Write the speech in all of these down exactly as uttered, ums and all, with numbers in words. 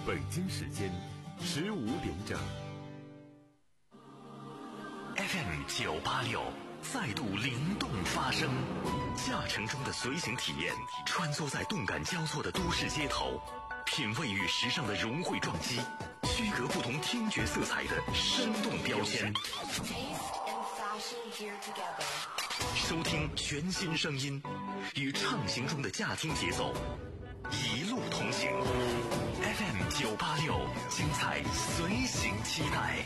北京时间十五点整。 F M 九八六再度灵动发声，驾乘中的随行体验，穿梭在动感交错的都市街头，品味与时尚的融汇撞击，区隔不同听觉色彩的生动标签。收听全新声音，与畅行中的驾听节奏，一路同行。F M 九八六，精彩随行期待。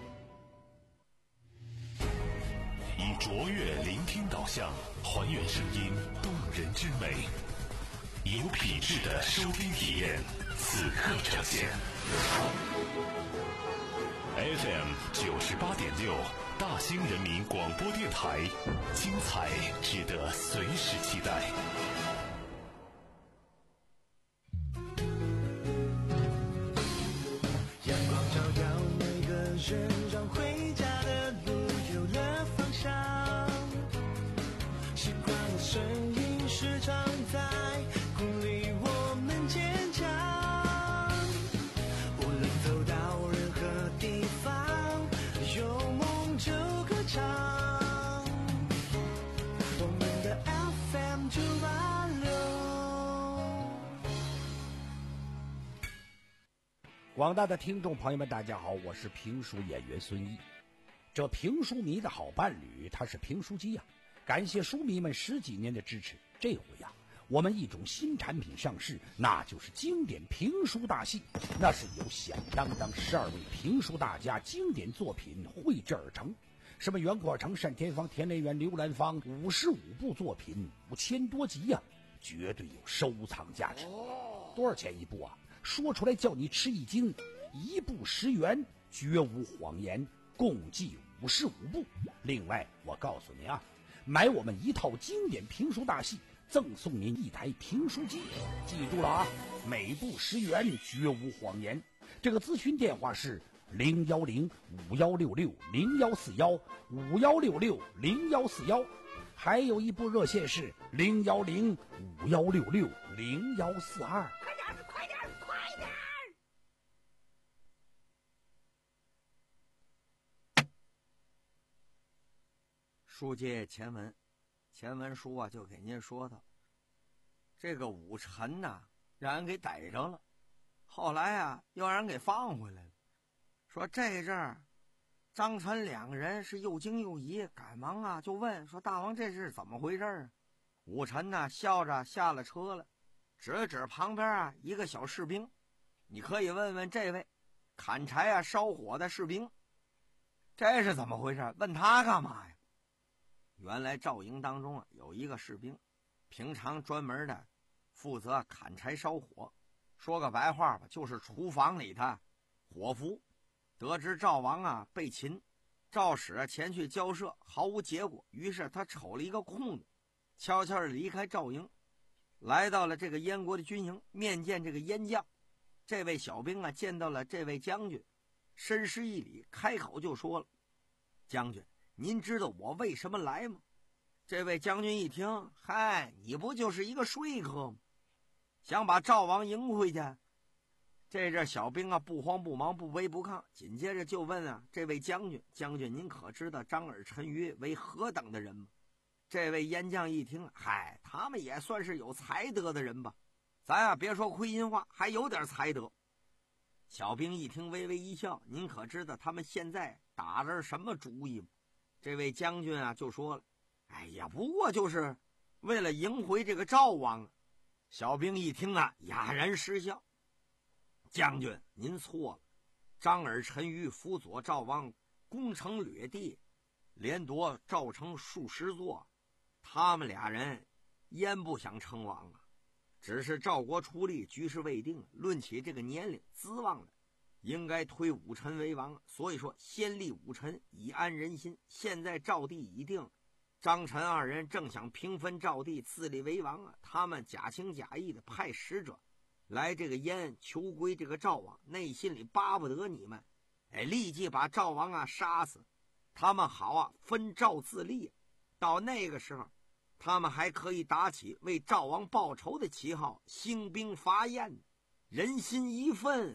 以卓越聆听导向，还原声音动人之美，有品质的收听体验，此刻呈现。F M 九十八点六，大兴人民广播电台，精彩值得随时期待。 阳光照耀每个人，让回家的路有了方向。习惯的声音时常在鼓励我们坚强。无论走到任何地方，有梦就歌唱。我们的 F M 九八六。 广大的听众朋友们，大家好，我是评书演员孙一。这评书迷的好伴侣，他是评书机呀、啊。感谢书迷们十几年的支持，这回呀、啊，我们一种新产品上市，那就是经典评书大戏。那是由响当当十二位评书大家经典作品绘制而成，什么袁阔成、单田芳、田连元、刘兰芳，五十五部作品，五千多集呀、啊，绝对有收藏价值。多少钱一部啊？说出来叫你吃一惊，一部十元，绝无谎言，共计五十五部。另外，我告诉你啊，买我们一套经典评书大戏，赠送您一台评书机。记住了啊，每部十元，绝无谎言。这个咨询电话是零幺零五幺六六零幺四幺五幺六六零幺四幺，还有一部热线是零幺零五幺六六零幺四二。 快点，快点，快点！ 书接前文，前文书啊就给您说到，这个武臣呐、啊、让人给逮着了，后来啊又让人给放回来了。说这阵儿张陈两个人是又惊又疑，赶忙啊就问说：“大王，这是怎么回事啊？”武臣呢笑着下了车了，指了指旁边啊一个小士兵：“你可以问问这位砍柴啊烧火的士兵，这是怎么回事？问他干嘛呀？”原来赵营当中啊有一个士兵，平常专门的负责砍柴烧火，说个白话吧，就是厨房里的伙夫。得知赵王啊被擒，赵使前去交涉，毫无结果，于是他瞅了一个空子，悄悄地离开赵营，来到了这个燕国的军营，面见这个燕将。这位小兵啊见到了这位将军，深施一礼，开口就说了：“将军，您知道我为什么来吗？”这位将军一听，嗨，你不就是一个说客吗？想把赵王迎回去？这阵小兵啊不慌不忙，不卑不亢，紧接着就问啊这位将军：“将军，您可知道张耳、陈馀为何等的人吗？”这位燕将一听，嗨，他们也算是有才德的人吧，咱啊别说亏心话，还有点才德。小兵一听微微一笑：“您可知道他们现在打着什么主意吗？”这位将军啊就说了：“哎呀，不过就是为了迎回这个赵王啊。”小兵一听啊哑然失笑：“将军，您错了。张耳、陈馀辅佐赵王攻城掠地，连夺赵城数十座，他们俩人焉不想称王啊？只是赵国出力，局势未定，论起这个年龄资望的，应该推武臣为王，所以说先立武臣以安人心。现在赵地已定，张陈二人正想平分赵地，自立为王啊！他们假情假意的派使者来这个燕求归这个赵王，内心里巴不得你们哎立即把赵王啊杀死，他们好啊分赵自立。到那个时候，他们还可以打起为赵王报仇的旗号，兴兵伐燕，人心一愤，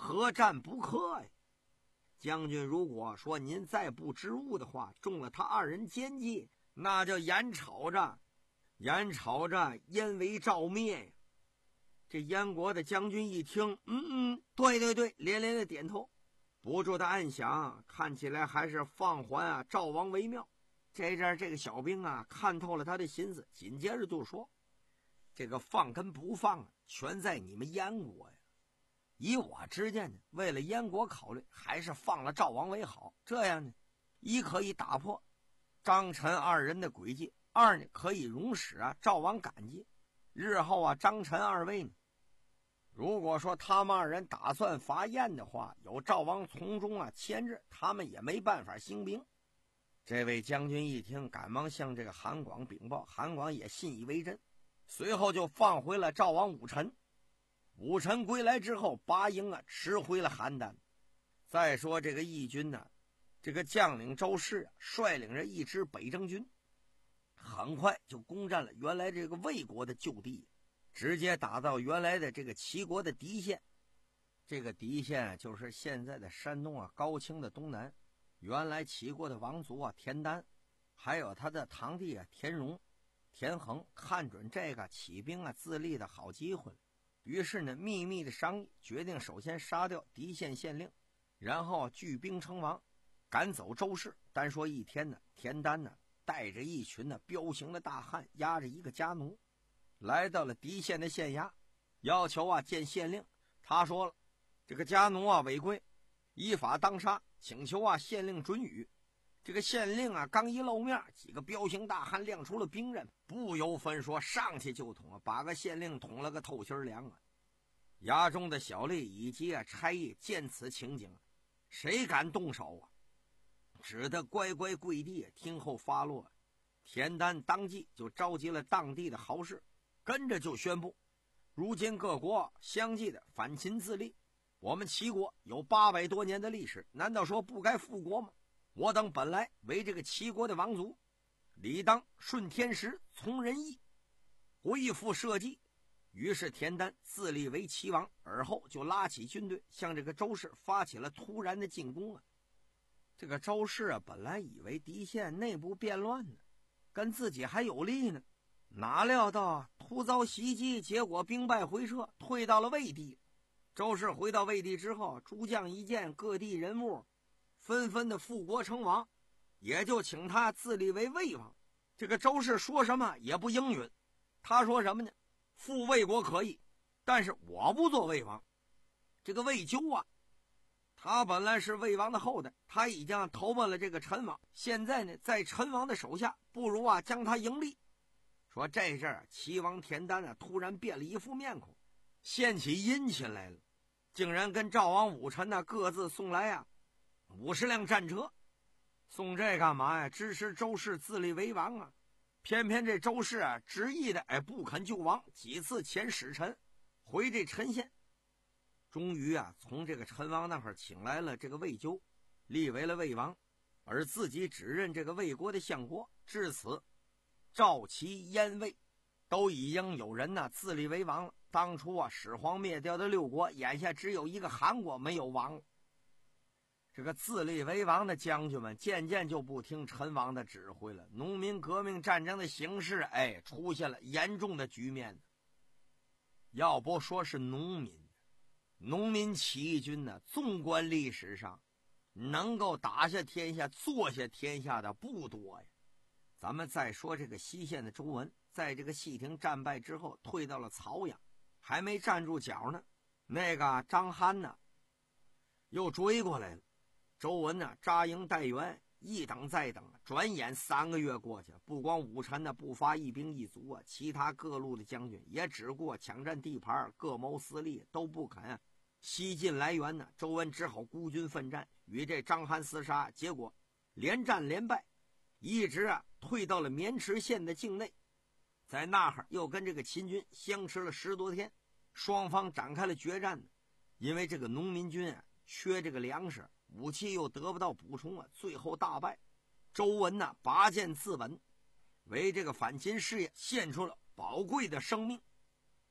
何战不克呀？将军如果说您再不知误的话，中了他二人奸计，那就眼瞅着眼瞅着燕为赵灭呀！这燕国的将军一听，嗯嗯，对对对，连连的点头，不住的暗想，看起来还是放还啊赵王为妙。这阵这个小兵啊看透了他的心思，紧接着就说：“这个放跟不放啊，全在你们燕国呀。以我之见呢，为了燕国考虑，还是放了赵王为好。这样呢，一可以打破张陈二人的诡计，二呢可以容使啊赵王感激。日后啊，张陈二位呢，如果说他们二人打算伐燕的话，有赵王从中啊牵制，他们也没办法兴兵。”这位将军一听，赶忙向这个韩广禀报，韩广也信以为真，随后就放回了赵王武臣。武臣归来之后，拔营啊驰回了邯郸。再说这个义军呢、啊，这个将领周氏啊，率领着一支北征军，很快就攻占了原来这个魏国的旧地，直接打到原来的这个齐国的狄县。这个狄县啊，就是现在的山东啊高清的东南。原来齐国的王族啊田丹，还有他的堂弟啊田荣、田横，看准这个起兵啊自立的好机会了，于是呢秘密的商议，决定首先杀掉狄县县令，然后聚兵称王，赶走周氏。单说一天呢，田丹呢带着一群呢彪形的大汉，押着一个家奴，来到了狄县的县衙，要求啊见县令。他说了，这个家奴啊违规，依法当杀，请求啊县令准予。这个县令啊刚一露面，几个彪形大汉亮出了兵刃，不由分说上去就捅，把个县令捅了个透心凉啊！衙中的小吏以及啊差役见此情景，谁敢动手啊？只得乖乖跪地听候发落。田丹当即就召集了当地的豪士，跟着就宣布：如今各国相继的反秦自立，我们齐国有八百多年的历史，难道说不该复国吗？我等本来为这个齐国的王族，理当顺天时，从人意，恢复社稷。于是田丹自立为齐王，而后就拉起军队向这个周氏发起了突然的进攻啊！这个周氏啊，本来以为狄县内部变乱呢，跟自己还有利呢，哪料到啊突遭袭击，结果兵败回撤，退到了魏地。周氏回到魏地之后，诸将一见各地人物纷纷的复国称王，也就请他自立为魏王。这个周氏说什么也不应允，他说什么呢？复魏国可以，但是我不做魏王。这个魏咎啊，他本来是魏王的后代，他已经投奔了这个陈王，现在呢在陈王的手下，不如啊将他迎立。说这阵儿齐王田丹啊突然变了一副面孔，献起殷勤来了，竟然跟赵王武臣呢各自送来啊五十辆战车，送这干嘛呀？支持周氏自立为王啊！偏偏这周氏啊执意的哎不肯救王，几次遣使臣回这陈县，终于啊从这个陈王那块请来了这个魏咎，立为了魏王，而自己只认这个魏国的相国。至此，赵齐燕魏都已经有人呢自立为王了。当初啊始皇灭掉的六国，眼下只有一个韩国没有王了。这个自立为王的将军们渐渐就不听陈王的指挥了，农民革命战争的形势哎出现了严重的局面。要不说是农民农民起义军呢，纵观历史上能够打下天下坐下天下的不多呀。咱们再说这个西县的周文，在这个细亭战败之后退到了曹阳，还没站住脚呢，那个张邯呢又追过来了。周文呢扎营待援，一等再等，转眼三个月过去，不光武臣呢不发一兵一卒啊，其他各路的将军也只顾抢占地盘，各谋私利，都不肯啊西进来援呢。周文只好孤军奋战，与这张邯厮杀，结果连战连败，一直啊退到了渑池县的境内，在那儿又跟这个秦军相持了十多天，双方展开了决战呢。因为这个农民军啊缺这个粮食，武器又得不到补充啊，最后大败。周文呢拔剑自刎，为这个反秦事业献出了宝贵的生命。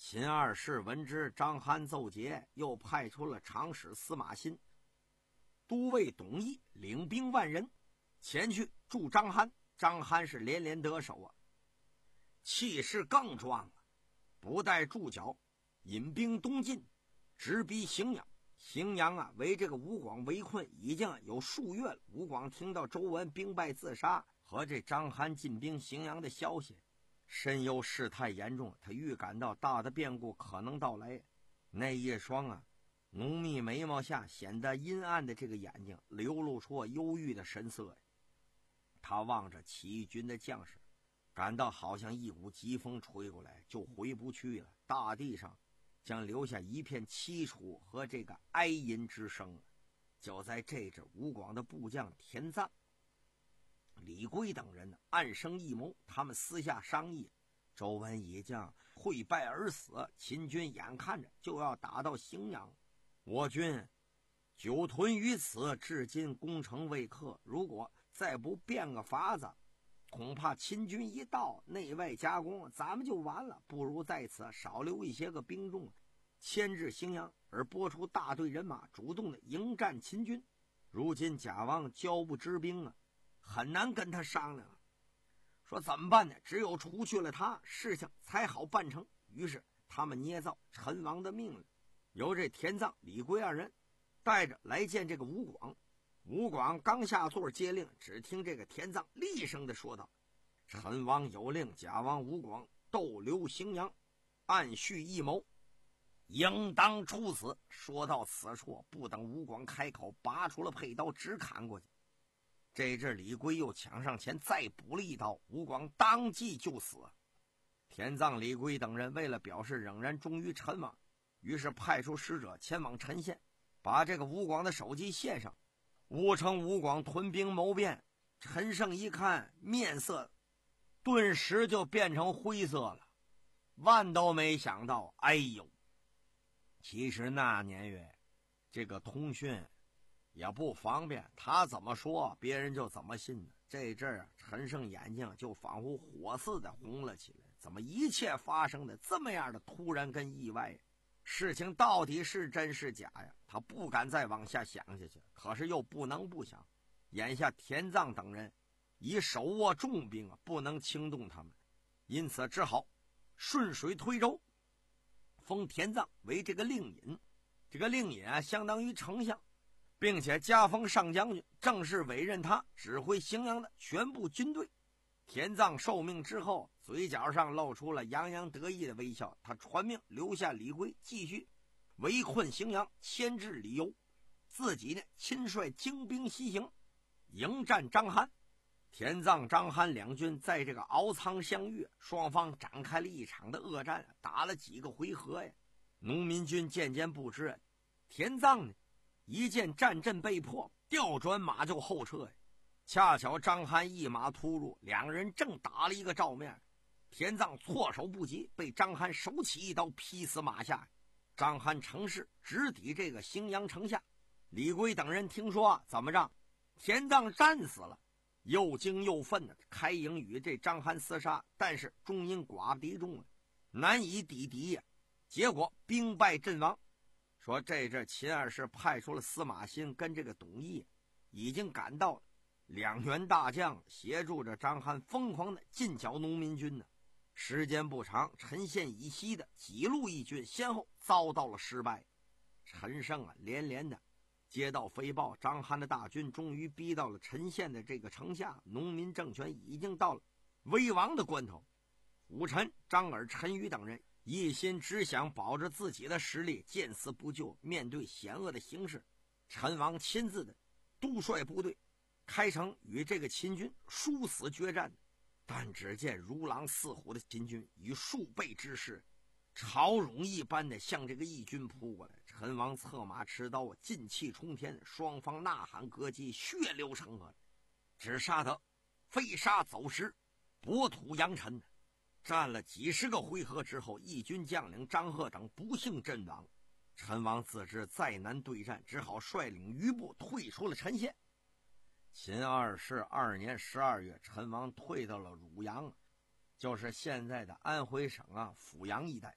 秦二世闻知张邯奏捷，又派出了长史司马欣、都尉董翳领兵万人前去助张邯。张邯是连连得手啊，气势更壮了，不待驻脚，引兵东进，直逼荥阳。荥阳啊，为这个吴广围困已经有数月了。吴广听到周文兵败自杀和这张邯进兵荥阳的消息，深忧事态严重，他预感到大的变故可能到来。那一双啊浓密眉毛下显得阴暗的这个眼睛流露出忧郁的神色。他望着起义军的将士，感到好像一股疾风吹过来就回不去了，大地上将留下一片凄楚和这个哀吟之声。就在这支吴广的部将田臧、李圭等人暗生异谋，他们私下商议，周文已经溃败而死，秦军眼看着就要打到荥阳，我军久屯于此，至今攻城未克，如果再不变个法子，恐怕秦军一到，内外夹攻，咱们就完了。不如在此少留一些个兵众，牵至荥阳，而拨出大队人马，主动的迎战秦军。如今贾王骄不知兵啊，很难跟他商量。说怎么办呢？只有除去了他，事情才好办成。于是他们捏造陈王的命令，由这田臧、李圭二人带着来见这个吴广。吴广刚下座接令，只听这个田臧厉声的说道：陈王有令，贾王吴广逗留荥阳，暗蓄异谋，应当处死。说到此处，不等吴广开口，拔出了佩刀直砍过去。这阵李圭又抢上前再补了一刀，吴广当即就死。田臧、李圭等人为了表示仍然忠于陈王，于是派出使者前往陈县，把这个吴广的首级献上。误称吴广屯兵谋变，陈胜一看，面色顿时就变成灰色了，万都没想到。哎呦，其实那年月这个通讯也不方便，他怎么说别人就怎么信呢。这阵儿陈胜眼睛就仿佛火似的红了起来，怎么一切发生的这么样的突然跟意外？事情到底是真是假呀？他不敢再往下想下去，可是又不能不想。眼下田臧等人已手握重兵啊，不能轻动他们，因此只好顺水推舟，封田臧为这个令尹。这个令尹啊，相当于丞相，并且加封上将军，正式委任他指挥荥阳的全部军队。田臧受命之后，嘴角上露出了洋洋得意的微笑。他传命留下李圭继续围困荥阳，牵制李由，自己呢亲率精兵西行，迎战张邯。田臧、张邯两军在这个敖仓相遇，双方展开了一场的恶战，打了几个回合呀。农民军渐渐不知，田臧呢一见战阵被破，调转马就后撤呀。恰巧张邯一马突入，两人正打了一个照面，田臧措手不及，被张邯手起一刀劈死马下。张邯乘势直抵这个荥阳城下。李圭等人听说怎么着，田臧战死了，又惊又愤的开营与这张邯厮杀，但是终因寡不敌众，难以抵敌呀。结果兵败阵亡。说这阵秦二世派出了司马欣跟这个董翳已经赶到了，两员大将协助着张邯疯狂的进剿农民军呢。时间不长，陈县以西的几路义军先后遭到了失败。陈胜啊连连的接到飞报，张邯的大军终于逼到了陈县的这个城下，农民政权已经到了危亡的关头。武臣、张耳、陈馀等人一心只想保着自己的实力，见死不救。面对险恶的形势，陈王亲自的督率部队开城与这个秦军殊死决战。但只见如狼似虎的秦军以数倍之势，潮涌一般的向这个义军扑过来。陈王策马持刀，劲气冲天，双方呐喊歌击，血流成河，只杀得飞沙走石，博土扬尘。战了几十个回合之后，义军将领张贺等不幸阵亡。陈王自知再难对战，只好率领余部退出了陈县。秦二世二年十二月，陈王退到了汝阳，就是现在的安徽省啊阜阳一带。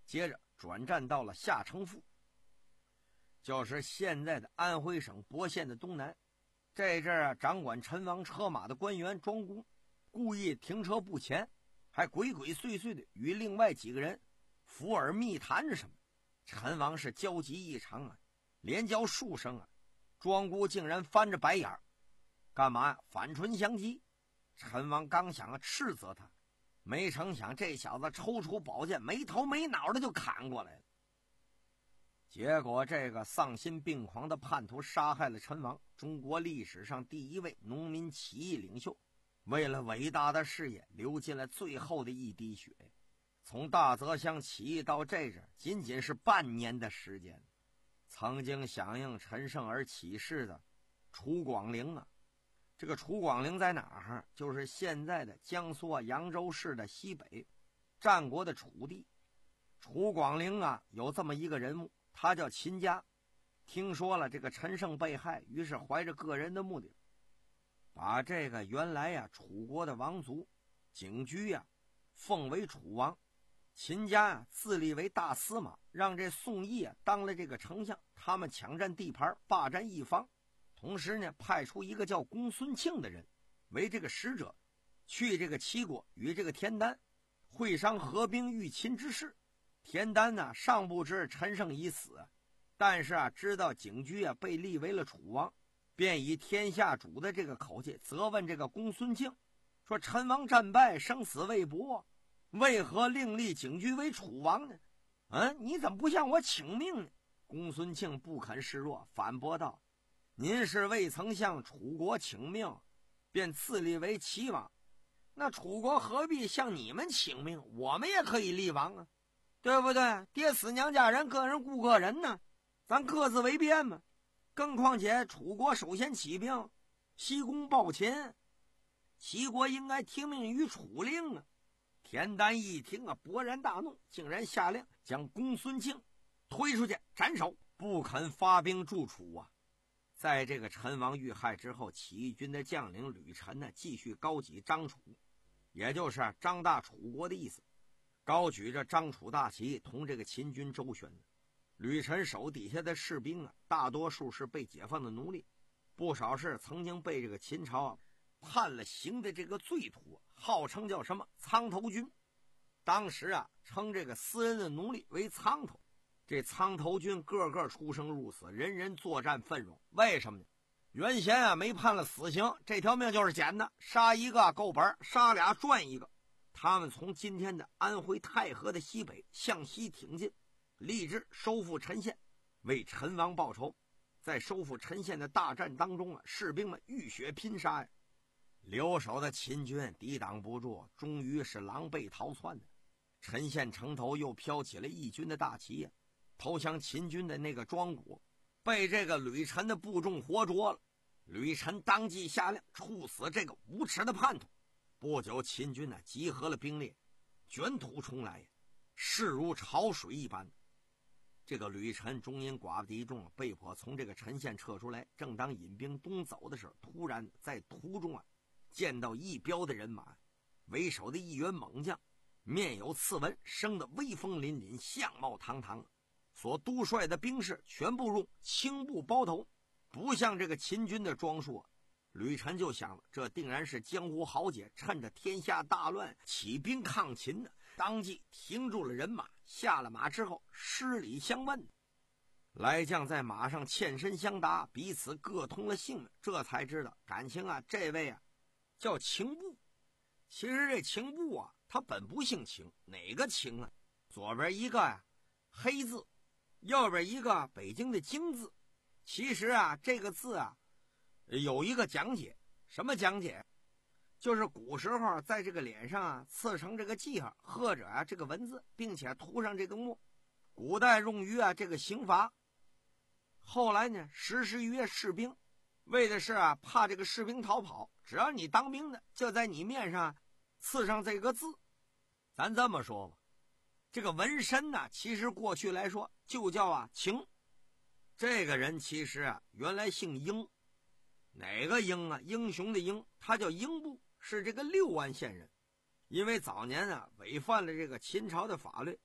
接着转战到了下城府，就是现在的安徽省亳县的东南。这阵儿啊，掌管陈王车马的官员庄公故意停车不前，还鬼鬼祟祟的与另外几个人伏耳密谈着什么。陈王是焦急异常啊，连叫数声啊，庄姑竟然翻着白眼儿，干嘛呀？反唇相讥。陈王刚想啊斥责他，没成想这小子抽出宝剑，没头没脑的就砍过来了。结果这个丧心病狂的叛徒杀害了陈王，中国历史上第一位农民起义领袖，为了伟大的事业流尽了最后的一滴血。从大泽乡起义到这阵仅仅是半年的时间。曾经响应陈胜而起事的楚广陵啊，这个楚广陵在哪儿？就是现在的江苏啊扬州市的西北，战国的楚地。楚广陵啊有这么一个人物，他叫秦家。听说了这个陈胜被害，于是怀着个人的目的，把这个原来呀、啊、楚国的王族景居呀、啊、奉为楚王。秦家啊自立为大司马，让这宋义啊当了这个丞相，他们抢占地盘，霸占一方。同时呢，派出一个叫公孙庆的人为这个使者，去这个齐国与这个田丹会商合兵御秦之事。田丹呢尚不知陈胜已死，但是啊知道景居啊被立为了楚王，便以天下主的这个口气责问这个公孙庆，说陈王战败，生死未卜，为何另立景居为楚王呢？嗯，你怎么不向我请命呢？公孙庆不肯示弱，反驳道：您是未曾向楚国请命，便自立为齐王，那楚国何必向你们请命？我们也可以立王啊，对不对？爹死娘家人，个人顾个人呢，咱各自为边嘛。更况且楚国首先起兵，西攻暴秦，齐国应该听命于楚令啊。田丹一听啊，勃然大怒，竟然下令将公孙庆推出去斩首，不肯发兵助楚啊。在这个陈王遇害之后，起义军的将领吕臣呢，继续高举张楚，也就是张大楚国的意思，高举着张楚大旗，同这个秦军周旋。吕臣手底下的士兵啊，大多数是被解放的奴隶，不少是曾经被这个秦朝啊判了刑的这个罪徒，号称叫什么苍头军。当时啊，称这个私人的奴隶为苍头。这苍头军个个出生入死，人人作战奋勇。为什么呢？原先啊没判了死刑，这条命就是捡的，杀一个够本，杀俩赚一个。他们从今天的安徽太和的西北向西挺进，立志收复陈县，为陈王报仇。在收复陈县的大战当中啊，士兵们浴血拼杀呀，留守的秦军抵挡不住，终于是狼狈逃窜的。陈县城头又飘起了义军的大旗呀，投降秦军的那个庄谷被这个吕臣的部众活捉了。吕臣当即下令处死这个无耻的叛徒。不久，秦军呢集合了兵力，卷土重来，势如潮水一般。这个吕臣终因寡不敌众，被迫从这个陈县撤出来。正当引兵东走的时候，突然在途中啊见到一彪的人马，为首的一员猛将，面有刺纹，生得威风凛凛，相貌堂堂，所督率的兵士全部用青布包头，不像这个秦军的装束。吕臣就想了，这定然是江湖豪杰趁着天下大乱起兵抗秦的，当即停住了人马，下了马之后施礼相问。来将在马上欠身相答，彼此各通了姓名，这才知道感情啊，这位啊叫秦布。其实这秦布啊，他本不姓秦，哪个秦啊？左边一个呀、啊、黑字，右边一个北京的京字。其实啊，这个字啊有一个讲解。什么讲解？就是古时候在这个脸上啊刺成这个记号，或者啊这个文字，并且涂上这个墨。古代用于啊这个刑罚，后来呢实施于士兵，为的是啊怕这个士兵逃跑，只要你当兵的，就在你面上刺上这个字。咱这么说吧，这个纹身呢，其实过去来说就叫啊秦。这个人其实啊原来姓英。哪个英啊？英雄的英，他叫英布，是这个六安县人。因为早年啊违反了这个秦朝的法律，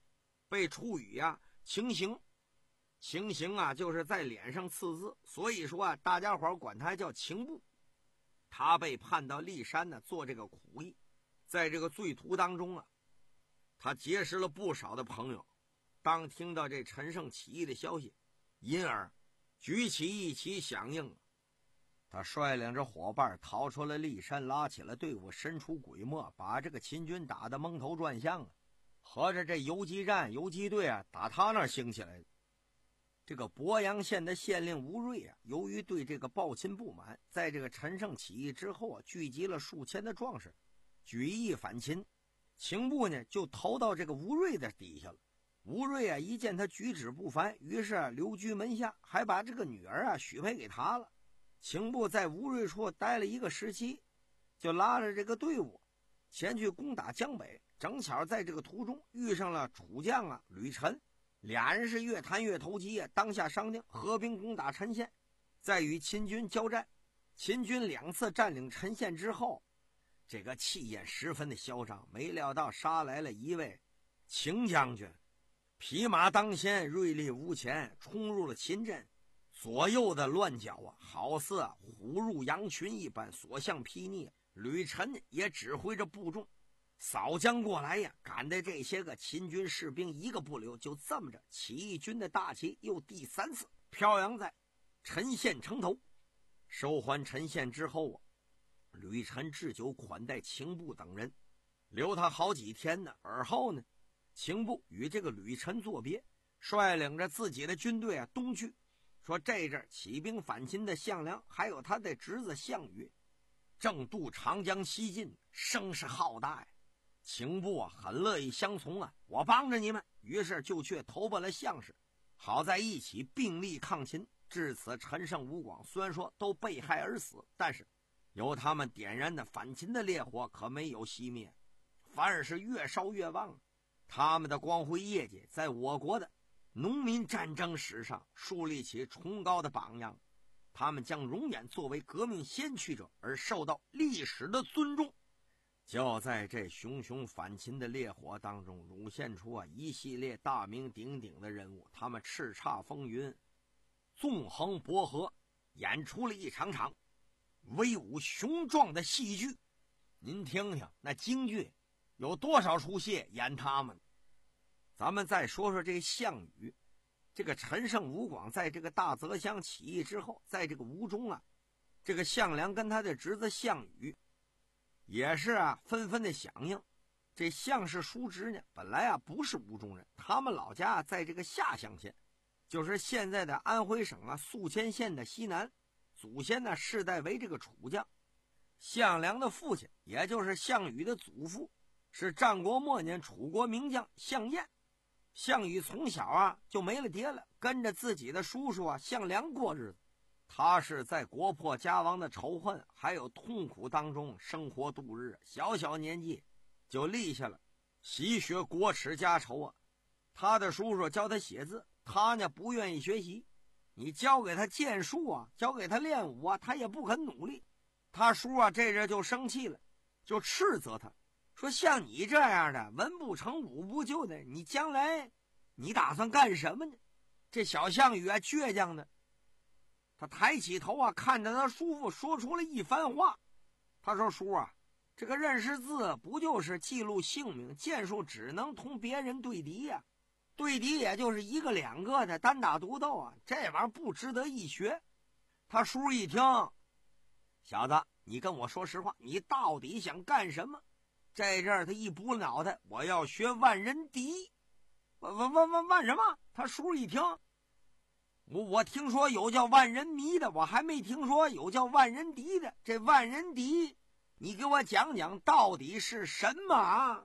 被处以啊情刑。情刑啊就是在脸上刺字，所以说啊大家伙管他叫情部。他被判到骊山呢做这个苦役。在这个罪途当中啊，他结识了不少的朋友。当听到这陈胜起义的消息，因而举起一旗响应。他率领着伙伴逃出了骊山，拉起了队伍，神出鬼没，把这个秦军打得蒙头转向啊！合着这游击战、游击队啊，打他那儿兴起来的。这个鄱阳县的县令吴瑞啊，由于对这个暴秦不满，在这个陈胜起义之后啊，聚集了数千的壮士，举义反秦。秦部呢就投到这个吴瑞的底下了。吴瑞啊一见他举止不凡，于是啊留居门下，还把这个女儿啊许配给他了。秦部在吴瑞处待了一个时期，就拉着这个队伍前去攻打江北。正巧在这个途中遇上了楚将啊吕臣，俩人是越谈越投机啊，当下商定合兵攻打陈县，再与秦军交战。秦军两次占领陈县之后，这个气焰十分的嚣张，没料到杀来了一位秦将军，匹马当先，锐利无前，冲入了秦阵。左右的乱脚啊，好似啊虎入羊群一般，所向披靡。吕臣也指挥着部众扫将过来呀，赶的这些个秦军士兵一个不留。就这么着，起义军的大旗又第三次飘扬在陈县城头。收还陈县之后啊，吕臣置酒款待秦部等人，留他好几天呢。而后呢，秦部与这个吕臣作别，率领着自己的军队啊东去。说这阵起兵反秦的项梁还有他的侄子项羽正渡长江西进，声势浩大呀。秦部啊很乐意相从啊，我帮着你们。于是就去投奔了项氏，好在一起并力抗秦。至此陈胜吴广虽然说都被害而死，但是由他们点燃的反秦的烈火可没有熄灭，反而是越烧越旺。他们的光辉业绩在我国的农民战争史上树立起崇高的榜样，他们将永远作为革命先驱者而受到历史的尊重。就在这熊熊反秦的烈火当中，涌现出啊一系列大名鼎鼎的人物，他们叱咤风云，纵横捭阖，演出了一场场威武雄壮的戏剧。您听听那京剧有多少出戏演他们。咱们再说说这个项羽。这个陈胜吴广在这个大泽乡起义之后，在这个吴中啊，这个项梁跟他的侄子项羽也是啊纷纷的响应。这项氏叔侄呢本来啊不是吴中人，他们老家在这个下乡县，就是现在的安徽省啊宿迁县的西南，祖先呢世代为这个楚将。项梁的父亲也就是项羽的祖父是战国末年楚国名将项燕。项羽从小啊就没了爹了，跟着自己的叔叔啊项梁过日子。他是在国破家亡的仇恨还有痛苦当中生活度日，小小年纪就立下了习学国耻家仇啊。他的叔叔教他写字，他呢不愿意学习，你教给他剑术啊，教给他练武啊，他也不肯努力。他叔啊这人就生气了，就斥责他说，像你这样的文不成武不就的，你将来你打算干什么呢？这小项羽啊倔强的，他抬起头啊看着他叔父说出了一番话。他说，叔啊，这个认识字不就是记录姓名，剑术只能同别人对敌呀、啊，对敌也就是一个两个的单打独斗啊，这玩意儿不值得一学。他叔一听，小子你跟我说实话，你到底想干什么？这阵儿他一补脑袋，我要学万人敌。万万万万万什么？他叔一听，我我听说有叫万人迷的，我还没听说有叫万人敌的。这万人敌，你给我讲讲到底是什么啊？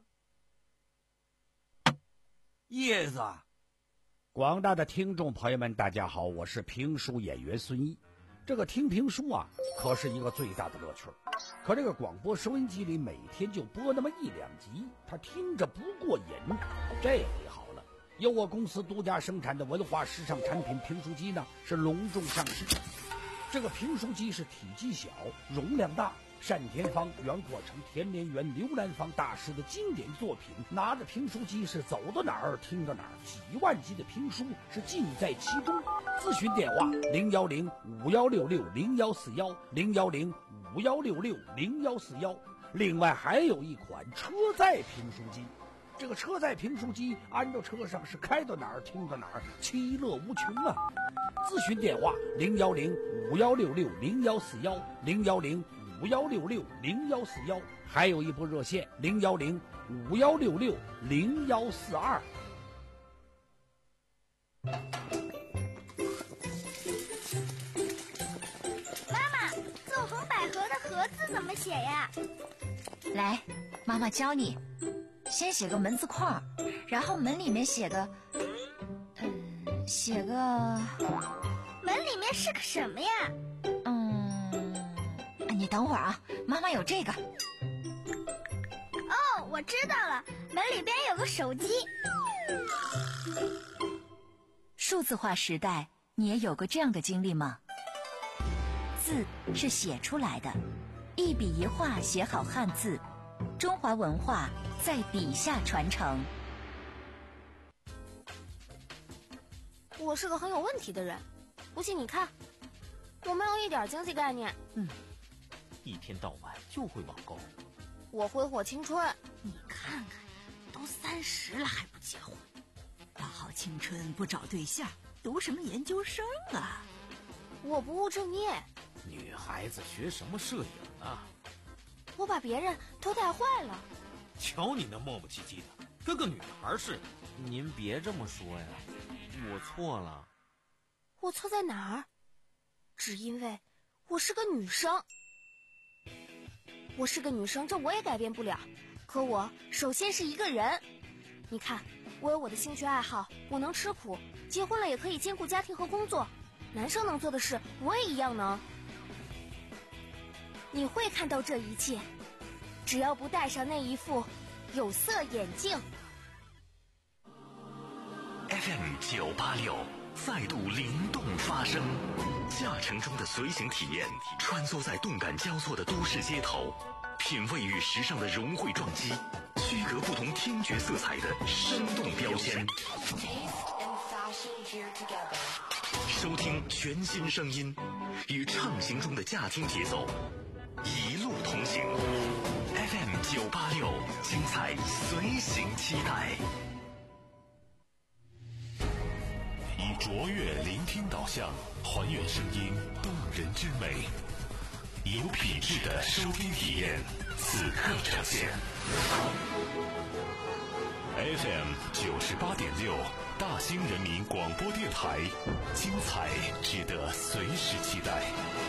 叶子， 广大的听众朋友们，大家好，我是评书演员孙一。这个听评书啊，可是一个最大的乐趣。可这个广播收音机里每天就播那么一两集，他听着不过瘾。这回好了，由我公司独家生产的文化时尚产品评书机呢，是隆重上市。这个评书机是体积小、容量大， 单田芳、袁阔成、田连元、刘兰芳大师的经典作品，拿着评书机是走到哪儿听到哪儿，几万集的评书是尽在其中。咨询电话零幺零五幺六六零幺四幺零幺零五幺六六零幺四幺。另外还有一款车载评书机，这个车载评书机安到车上是开到哪儿听到哪儿，其乐无穷啊！咨询电话零幺零五幺六六零幺四幺零幺零五幺六六零幺四幺，还有一部热线零幺零五幺六六零幺四二。 妈妈，纵横捭阖的阖字怎么写呀？ 来，妈妈教你。先写个门字框，然后门里面写个，嗯，写个， 门里面是个什么呀？ 嗯，你等会儿啊，妈妈有这个。 哦，我知道了，门里边有个手机。 数字化时代，你也有过这样的经历吗？字是写出来的，一笔一画写好汉字，中华文化在笔下传承。 我是个很有问题的人，不信你看，我没有一点经济概念。 嗯，一天到晚就会网购。 我挥霍青春。 你看看，都三十了还不结婚，大好青春不找对象，读什么研究生啊？ 我不务正业。 女孩子学什么摄影啊？ 我把别人都带坏了。 瞧你那磨磨唧唧的，跟个女孩似的。您别这么说呀，我错了。 我错在哪儿？只因为我是个女生。我是个女生，这我也改变不了。可我首先是一个人。你看，我有我的兴趣爱好，我能吃苦，结婚了也可以兼顾家庭和工作。男生能做的事，我也一样能。你会看到这一切，只要不戴上那一副有色眼镜。 F M 九八六再度灵动发声，驾乘中的随行体验，穿梭在动感交错的都市街头，品味与时尚的融汇撞击，区隔不同听觉色彩的生动标签。收听全新声音，与畅行中的驾听节奏，一路同行。F M 九八六，精彩随行期待。 以卓越聆听导向，还原声音动人之美，有品质的收听体验，此刻呈现。F M 九十八点六，大兴人民广播电台，精彩值得随时期待。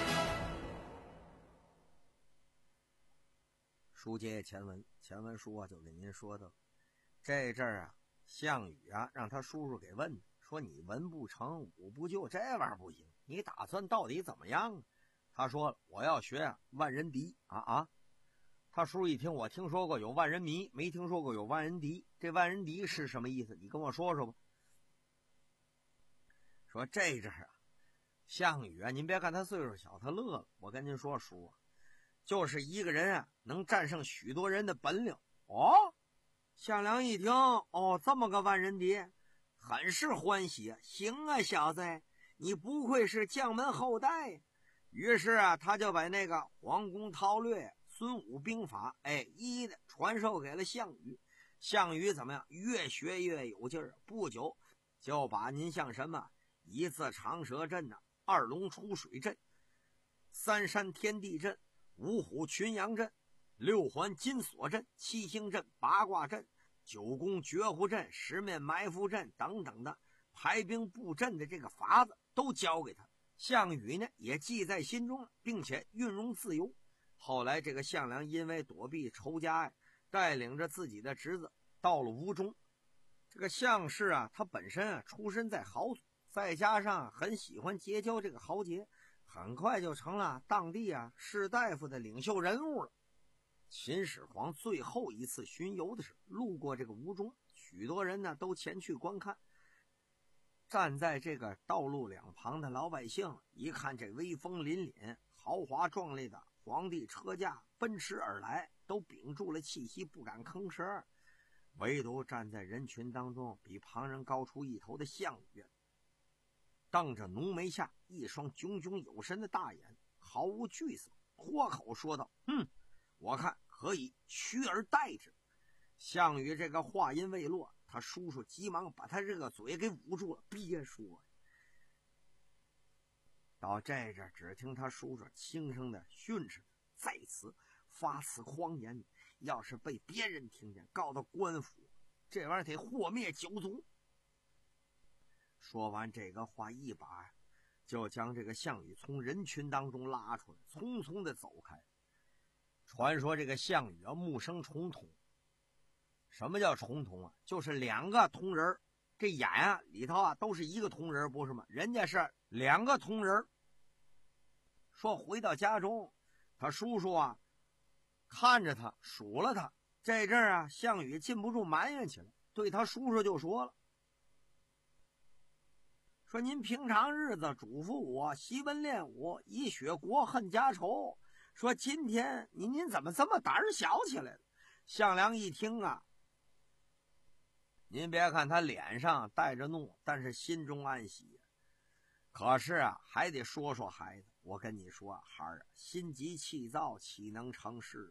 书接前文，前文书啊就给您说的，这阵儿啊，项羽啊让他叔叔给问，说你文不成武不就，这玩意儿不行，你打算到底怎么样啊？他说我要学啊万人敌啊啊！他叔一听，我听说过有万人迷，没听说过有万人敌，这万人敌是什么意思？你跟我说说吧。说这阵儿啊，项羽啊，您别看他岁数小，他乐了。我跟您说，叔啊，就是一个人啊能战胜许多人的本领。哦，项梁一听，哦，这么个万人敌，很是欢喜。行啊，小子，你不愧是将门后代。于是啊，他就把那个黄公韬略、孙武兵法，哎，一一的传授给了项羽。项羽怎么样？越学越有劲儿，不久就把您像什么一字长蛇阵呐、二龙出水阵、三山天地阵、五虎群羊阵、六环金锁阵、七星阵、八卦阵、九宫绝户阵、十面埋伏阵等等的排兵布阵的这个法子都教给他。项羽呢也记在心中了，并且运用自由。后来这个项梁因为躲避仇家呀，带领着自己的侄子到了吴中。这个项氏啊，他本身啊出身在豪族，再加上很喜欢结交这个豪杰，很快就成了当地啊士大夫的领袖人物了。秦始皇最后一次巡游的时候，路过这个吴中，许多人呢都前去观看。站在这个道路两旁的老百姓一看这威风凛凛豪华壮丽的皇帝车驾奔驰而来，都屏住了气息，不敢吭声。唯独站在人群当中比旁人高出一头的项羽，瞪着浓眉下一双炯炯有神的大眼，毫无惧色，脱口说道：哼，我看可以取而代之。项羽这个话音未落，他叔叔急忙把他这个嘴给捂住了，别说。到这阵，只听他叔叔轻声的训斥：在此发此狂言，要是被别人听见，告到官府，这玩意儿得祸灭九族。说完这个话，一把就将这个项羽从人群当中拉出来，匆匆的走开。传说这个项羽啊，目生重瞳。什么叫重瞳啊？就是两个瞳人，这眼啊里头啊都是一个瞳人，不是吗？人家是两个瞳人。说回到家中，他叔叔啊看着他，数了他。这阵啊，项羽禁不住埋怨起来，对他叔叔就说了：说您平常日子嘱咐我习文练武，以雪国恨家仇，说今天您您怎么这么胆小起来了？项梁一听啊，您别看他脸上带着怒，但是心中暗喜。可是啊，还得说说孩子，我跟你说啊，孩儿啊，心急气躁，岂能成事？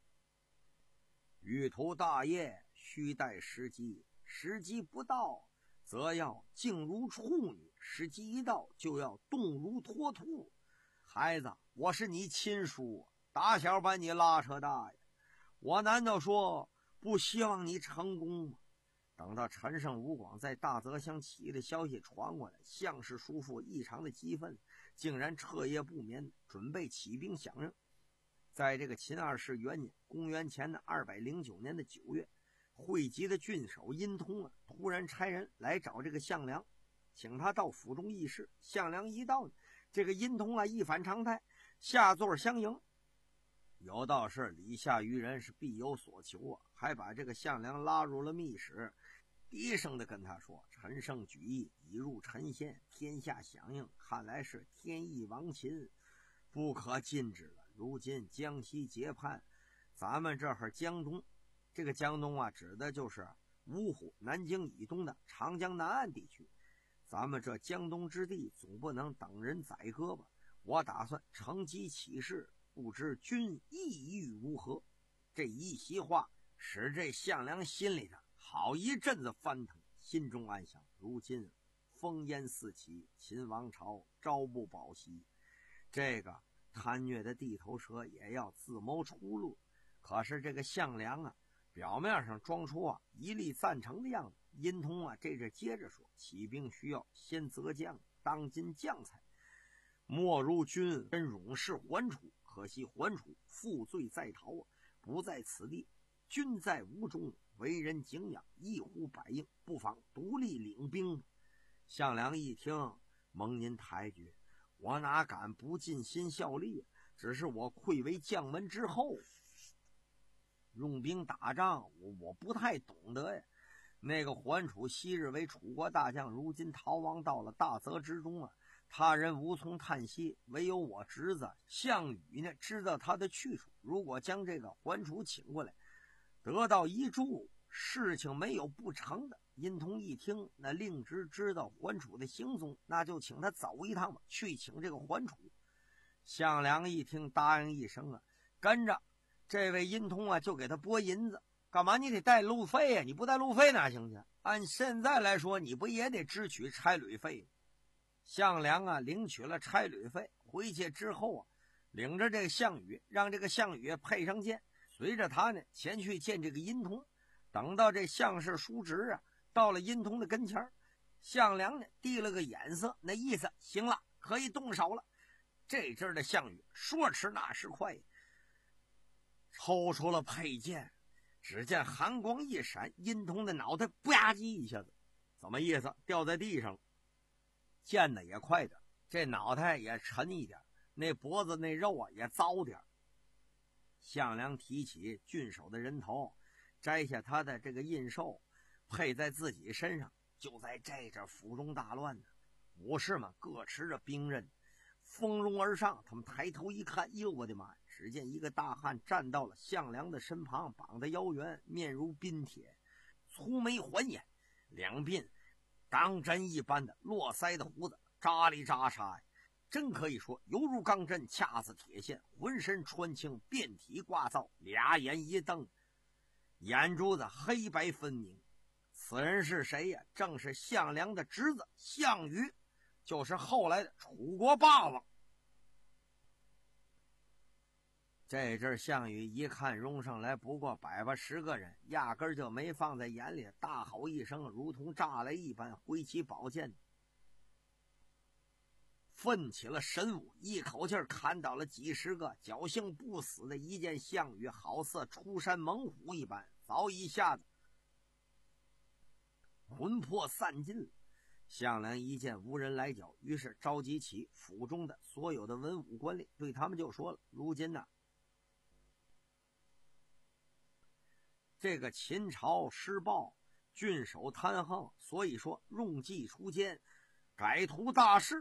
欲图大业，须待时机，时机不到，则要静如处女；时机一到，就要动如脱兔。孩子，我是你亲叔，打小把你拉扯大呀，我难道说不希望你成功吗？等到陈胜、吴广在大泽乡起义的消息传过来，项氏叔父异常的激愤，竟然彻夜不眠，准备起兵响应。在这个秦二世元年，公元前的二百零九年的九月，会稽的郡守殷通啊，突然差人来找这个项梁，请他到府中议事。项梁一到呢，这个殷通啊一反常态，下座相迎。有道是礼下于人是必有所求啊，还把这个项梁拉入了密室，低声的跟他说：陈胜举义已入陈县，天下响应，看来是天意亡秦，不可禁止了。如今江西结叛，咱们这会江东，这个江东啊指的就是芜湖、南京以东的长江南岸地区。咱们这江东之地总不能等人宰割吧，我打算乘机起事，不知君意欲如何？这一席话使这项梁心里的好一阵子翻腾，心中暗想：如今烽烟四起，秦王朝朝不保夕，这个贪虐的地头蛇也要自谋出路。可是这个项梁啊，表面上装出啊一力赞成的样子。殷通啊，这着接着说：起兵需要先择将，当今将才，莫如君真勇士还楚。可惜还楚负罪在逃啊，不在此地。君在吴中，为人敬仰，一呼百应，不妨独立领兵。项梁一听，蒙您抬举，我哪敢不尽心效力？只是我愧为将门之后，用兵打仗我我不太懂得呀。那个桓楚昔日为楚国大将，如今逃亡到了大泽之中啊，他人无从探悉，唯有我侄子项羽呢知道他的去处。如果将这个桓楚请过来，得到一助，事情没有不成的。殷通一听，那令侄知道桓楚的行踪，那就请他走一趟吧，去请这个桓楚。项梁一听，答应一声啊，跟着这位殷通啊就给他拨银子。干嘛你得带路费呀、啊？你不带路费哪行去？按现在来说，你不也得支取差旅费吗？项梁啊领取了差旅费，回去之后啊，领着这个项羽，让这个项羽配上剑，随着他呢前去见这个殷通。等到这项氏叔侄啊到了殷通的跟前，项梁呢递了个眼色，那意思行了，可以动手了。这阵的项羽说迟那时快，抽出了佩剑，只见寒光一闪，殷通的脑袋吧唧一下子，怎么意思？掉在地上了。剑的也快点，这脑袋也沉一点，那脖子那肉啊也糟点。项梁提起郡守的人头，摘下他的这个印绶，配在自己身上。就在这阵府中大乱呢，武士们各持着兵刃， 蜂拥而上。他们抬头一看，哟，我的妈！只见一个大汉站到了项梁的身旁，绑得腰圆，面如冰铁，粗眉环眼，两鬓钢针一般的络腮的胡子扎里扎沙呀，真可以说犹如钢针，恰似铁线，浑身穿青，遍体挂皂，俩眼一瞪，眼珠子黑白分明。此人是谁呀？正是项梁的侄子项羽，就是后来的楚国霸王。这阵项羽一看拥上来不过百八十个人，压根儿就没放在眼里，大吼一声，如同炸雷一般，挥起宝剑，奋起了神武，一口气砍倒了几十个，侥幸不死的一见项羽好似出山猛虎一般，早已吓得魂魄散尽了。项梁一见无人来剿，于是召集起府中的所有的文武官吏，对他们就说了：如今呢、啊，这个秦朝施暴，郡守贪横，所以说用计出奸，改图大事。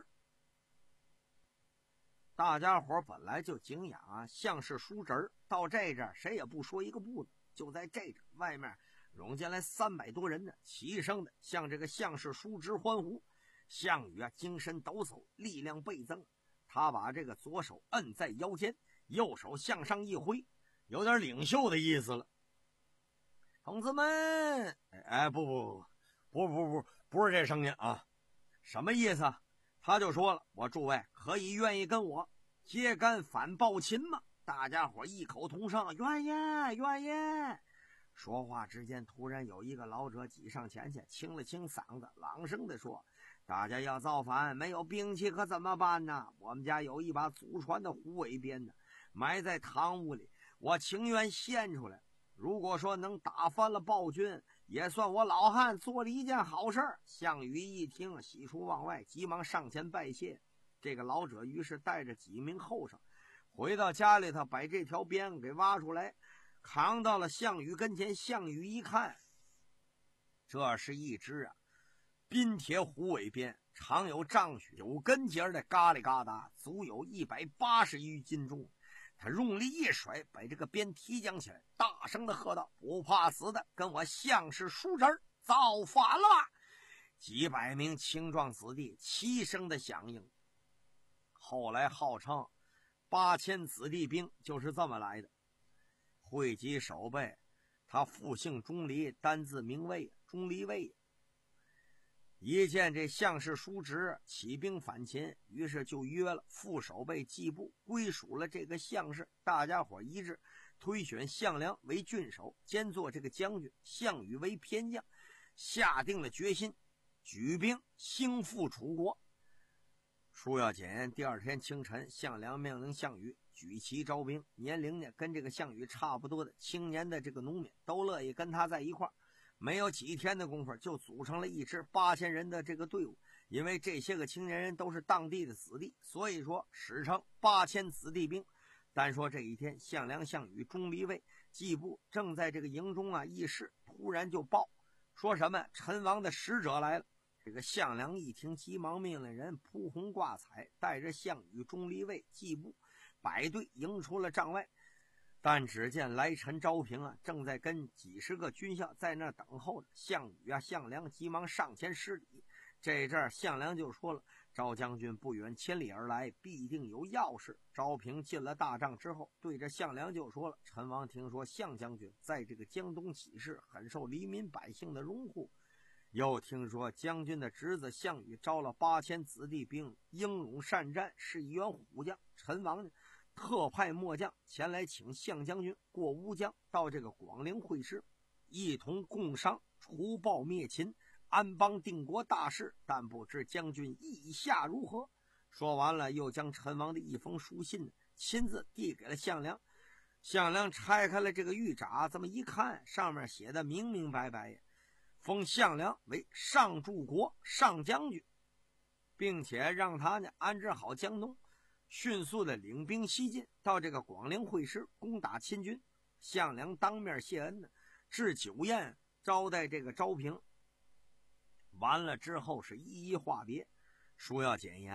大家伙本来就敬仰啊，项氏叔侄儿，到这阵谁也不说一个不字。就在这阵，外面涌进来三百多人呢，齐声的向这个项氏叔侄欢呼。项羽啊，精神抖擞，力量倍增，他把这个左手摁在腰间，右手向上一挥，有点领袖的意思了。同志们，哎，不不不不不不不是这声音啊，什么意思？他就说了：我诸位可以愿意跟我揭竿反暴秦吗？大家伙异口同声：愿意，愿意。说话之间，突然有一个老者挤上前去，清了清嗓子，朗声地说：大家要造反，没有兵器可怎么办呢？我们家有一把祖传的虎尾鞭呢，埋在堂屋里，我情愿献出来。如果说能打翻了暴君，也算我老汉做了一件好事。项羽一听，喜出望外，急忙上前拜谢。这个老者于是带着几名后生回到家里头，把这条鞭给挖出来，扛到了项羽跟前。项羽一看，这是一只啊冰铁虎尾鞭，长有丈许，有根节的，嘎里嘎达，足有一百八十余斤重。他用力一甩，把这个鞭提将起来，大声的喝道：不怕死的，跟我项氏叔侄造反了吧！几百名青壮子弟齐声的响应。后来号称八千子弟兵就是这么来的。汇集守备，他父姓钟离，单字名卫，钟离卫。一见这项氏叔侄起兵反秦，于是就约了副守备季布，归属了这个项氏。大家伙一致推选项梁为郡守，兼做这个将军，项羽为偏将，下定了决心，举兵兴复楚国。书要简言，第二天清晨，项梁命令项羽举旗招兵，年龄呢跟这个项羽差不多的青年的这个农民都乐意跟他在一块儿。没有几天的功夫，就组成了一支八千人的这个队伍。因为这些个青年人都是当地的子弟，所以说史称八千子弟兵。单说这一天，项梁、项羽、钟离卫、季布正在这个营中啊议事，突然就报说什么陈王的使者来了。这个项梁一听，急忙命令人铺红挂彩，带着项羽、钟离卫、季布摆队迎出了帐外。但只见来臣昭平啊，正在跟几十个军校在那等候着。项羽啊、项梁急忙上前施礼。这阵项梁就说了：昭将军不远千里而来，必定有要事。昭平进了大帐之后，对着项梁就说了：陈王听说项将军在这个江东起事，很受黎民百姓的拥护，又听说将军的侄子项羽招了八千子弟兵，英勇善战，是一员虎将。陈王呢特派末将前来请项将军过乌江，到这个广陵会师，一同共商除暴灭秦，安邦定国大事，但不知将军意下如何。说完了，又将陈王的一封书信亲自递给了项梁。项梁拆开了这个玉札，这么一看，上面写的明明白白呀，封项梁为上柱国上将军，并且让他呢安置好江东，迅速的领兵西进，到这个广陵会师，攻打秦军。项梁当面谢恩呢，置酒宴招待这个昭平。完了之后是一一话别。书要简言，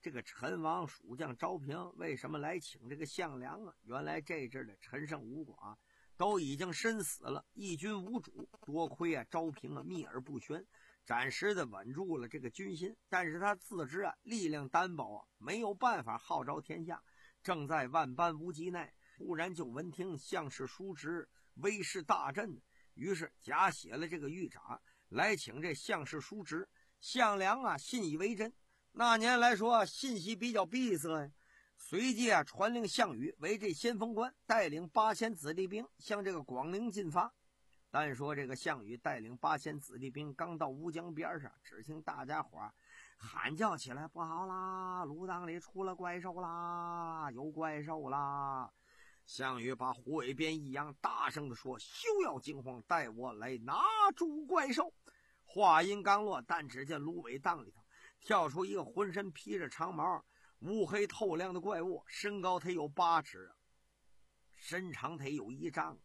这个陈王蜀将赵平为什么来请这个项梁啊？原来这阵的陈胜吴寡都已经身死了，一军无主，多亏啊赵平啊秘而不宣，暂时的稳住了这个军心。但是他自知啊力量单薄啊，没有办法号召天下，正在万般无计内，忽然就闻听项氏叔侄威势大振，于是假写了这个谕札来请这项氏叔侄。项梁啊信以为真，那年来说信息比较闭塞呀，随即啊传令项羽为这先锋官，带领八千子弟兵向这个广陵进发。但说这个项羽带领八千子弟兵刚到乌江边上，只听大家伙喊叫起来：不好啦，芦荡里出了怪兽啦，有怪兽啦！项羽把虎尾鞭一扬，大声地说：休要惊慌，带我来拿住怪兽。话音刚落，但只见芦苇荡里头跳出一个浑身披着长毛、乌黑透亮的怪物，身高他有八尺，身长他有一丈，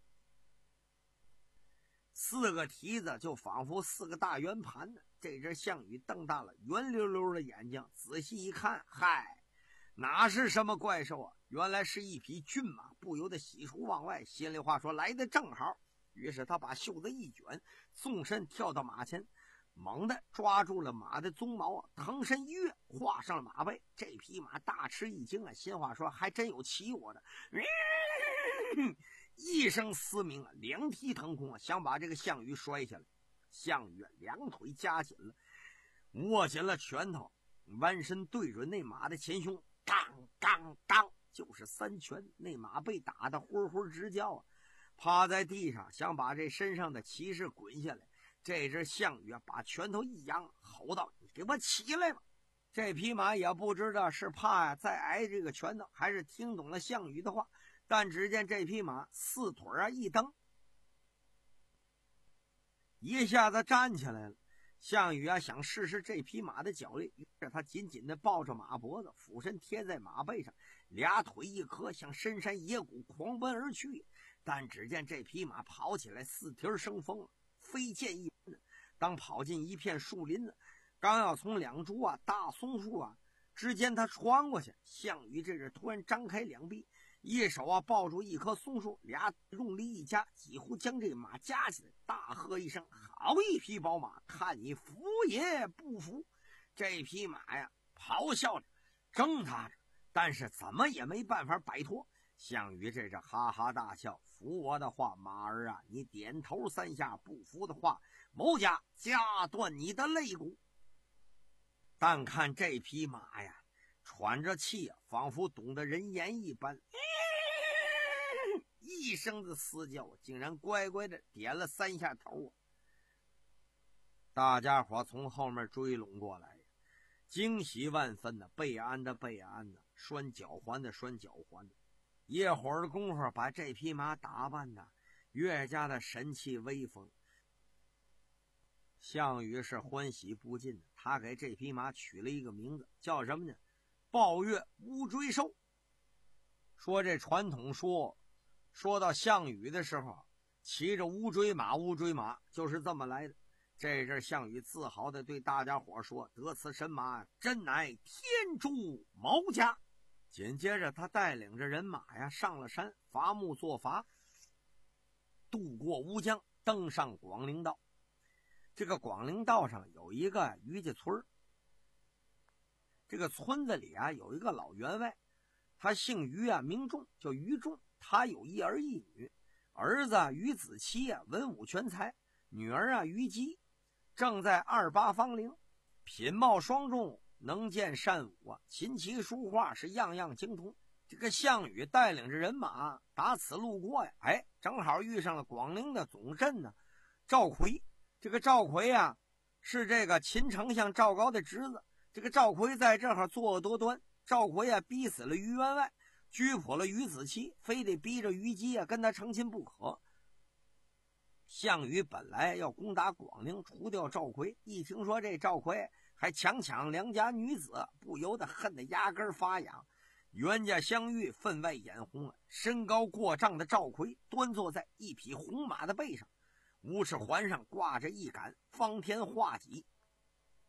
四个蹄子就仿佛四个大圆盘呢。这只项羽瞪大了圆溜溜的眼睛，仔细一看，嗨，哪是什么怪兽啊？原来是一匹骏马，不由得喜出望外，心里话说来的正好。于是他把袖子一卷，纵身跳到马前，猛地抓住了马的鬃毛，腾身一跃，跨上了马背。这匹马大吃一惊啊，心话说还真有骑我的，一声嘶鸣啊，两蹄腾空啊，想把这个项羽摔下来。项羽两腿夹紧了，握紧了拳头，弯身对准那马的前胸，当当当，就是三拳。那马被打得呼呼直叫啊，趴在地上想把这身上的骑士滚下来。这只项羽啊把拳头一扬，吼道：你给我起来吧！这匹马也不知道是怕呀再挨这个拳头，还是听懂了项羽的话，但只见这匹马四腿啊一蹬，一下子站起来了。项羽啊想试试这匹马的脚力，于是他紧紧地抱着马脖子，俯身贴在马背上，俩腿一磕，向深山野谷狂奔而去。但只见这匹马跑起来四蹄生风，飞剑一般。当跑进一片树林子，刚要从两株啊大松树啊之间他穿过去，项羽这是突然张开两臂，一手啊抱住一棵松树，俩用力一夹，几乎将这马夹起来，大喝一声：好一匹宝马，看你服也不服！这匹马呀咆哮着挣扎着，但是怎么也没办法摆脱。项羽这是哈哈大笑：服我的话，马儿啊，你点头三下；不服的话，某家夹断你的肋骨。但看这匹马呀，喘着气啊，仿佛懂得人言一般，一声的嘶叫，竟然乖乖的点了三下头啊！大家伙从后面追拢过来，惊喜万分的，备安的备安的，拴脚环的拴脚环的。一会儿的功夫，把这匹马打扮的越加的神气威风。项羽是欢喜不尽的，他给这匹马取了一个名字，叫什么呢？抱月乌骓兽。说这传统说说到项羽的时候，骑着乌骓马，乌骓马就是这么来的。这阵项羽自豪地对大家伙说：得此神马，真乃天诛毛家。紧接着他带领着人马呀上了山，伐木作伐，渡过乌江，登上广陵道。这个广陵道上有一个余家村，这个村子里啊有一个老员外，他姓余啊，名仲，叫余仲。他有一儿一女，儿子余子期啊文武全才，女儿啊余姬正在二八芳龄，品貌双重，能见善舞啊，琴棋书画是样样精通。这个项羽带领着人马打此路过呀，哎，正好遇上了广陵的总镇呢赵逵。这个赵逵啊是这个秦丞相赵高的侄子，这个赵逵在这儿作恶多端，赵逵啊逼死了余员外，拘捕了余子期，非得逼着虞姬啊跟他成亲不可。项羽本来要攻打广陵，除掉赵逵，一听说这赵逵还强抢良家女子，不由得恨得牙根发痒。冤家相遇，分外眼红啊！身高过丈的赵逵端坐在一匹红马的背上，乌翅环上挂着一杆方天画戟，